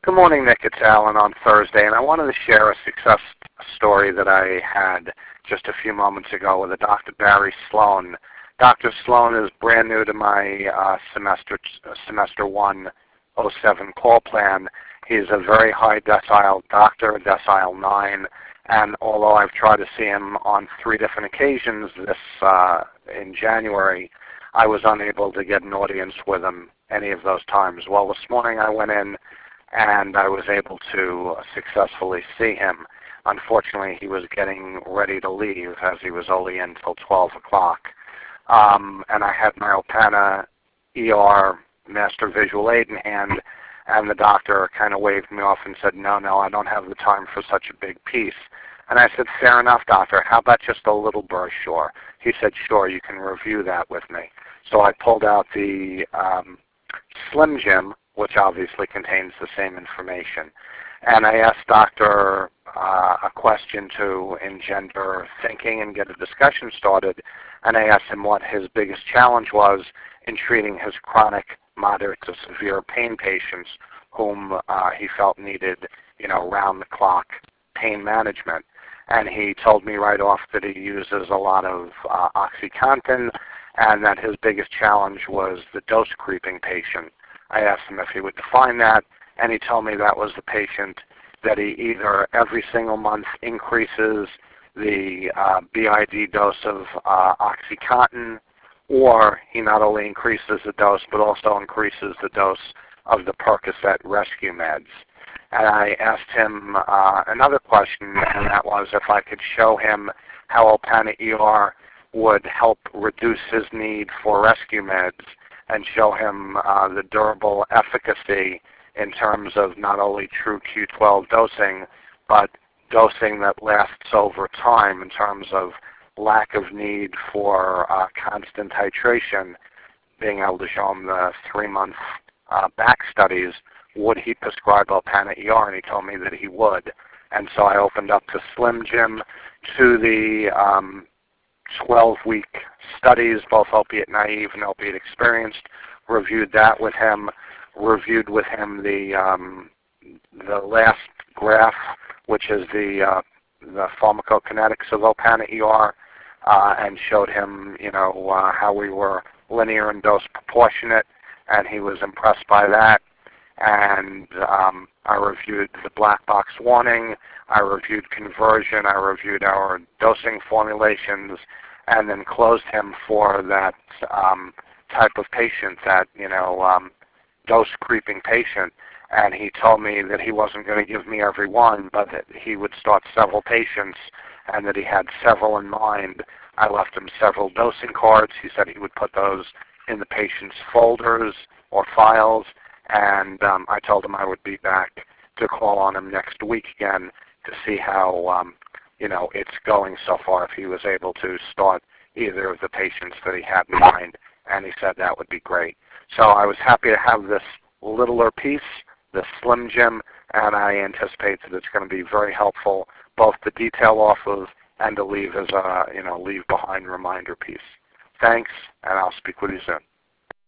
Good morning, Nick. It's Alan on Thursday, and I wanted to share a success story that I had just a few moments ago with a Dr. Barry Sloan. Dr. Sloan is brand new to my semester 107 call plan. He's a very high decile doctor, decile 9, and although I've tried to see him on 3 different occasions in January, I was unable to get an audience with him any of those times. Well, this morning I went in and I was able to successfully see him. Unfortunately, he was getting ready to leave as he was only in until 12 o'clock. And I had my Opana ER Master Visual Aid in hand, and the doctor kind of waved me off and said, no, I don't have the time for such a big piece. And I said, fair enough, doctor. How about just a little brochure? He said, sure, you can review that with me. So I pulled out the Slim Jim, which obviously contains the same information. And I asked Doctor a question to engender thinking and get a discussion started. And I asked him what his biggest challenge was in treating his chronic, moderate to severe pain patients whom he felt needed, round-the-clock pain management. And he told me right off that he uses a lot of OxyContin and that his biggest challenge was the dose-creeping patient. I asked him if he would define that, and he told me that was the patient that he either every single month increases the BID dose of OxyContin, or he not only increases the dose, but also increases the dose of the Percocet rescue meds. And I asked him another question, and that was if I could show him how Opana ER would help reduce his need for rescue meds and show him the durable efficacy in terms of not only true Q12 dosing, but dosing that lasts over time in terms of lack of need for constant titration, being able to show him the 3-month back studies. Would he prescribe Opana ER? And he told me that he would. And so I opened up the Slim Jim to the 12-week studies, both opiate naive and opiate experienced, reviewed that with him, reviewed with him the last graph, which is the pharmacokinetics of Opana ER, and showed him, how we were linear and dose proportionate, and he was impressed by that. And I reviewed the black box warning, I reviewed conversion, I reviewed our dosing formulations, and then closed him for that type of patient, that dose-creeping patient. And he told me that he wasn't going to give me every one, but that he would start several patients, and that he had several in mind. I left him several dosing cards. He said he would put those in the patient's folders or files, and I told him I would be back to call on him next week again to see how it's going so far, if he was able to start either of the patients that he had in mind, and he said that would be great. So I was happy to have this littler piece, the Slim Jim, and I anticipate that it's going to be very helpful, both to detail off of and to leave as a leave behind reminder piece. Thanks, and I'll speak with you soon.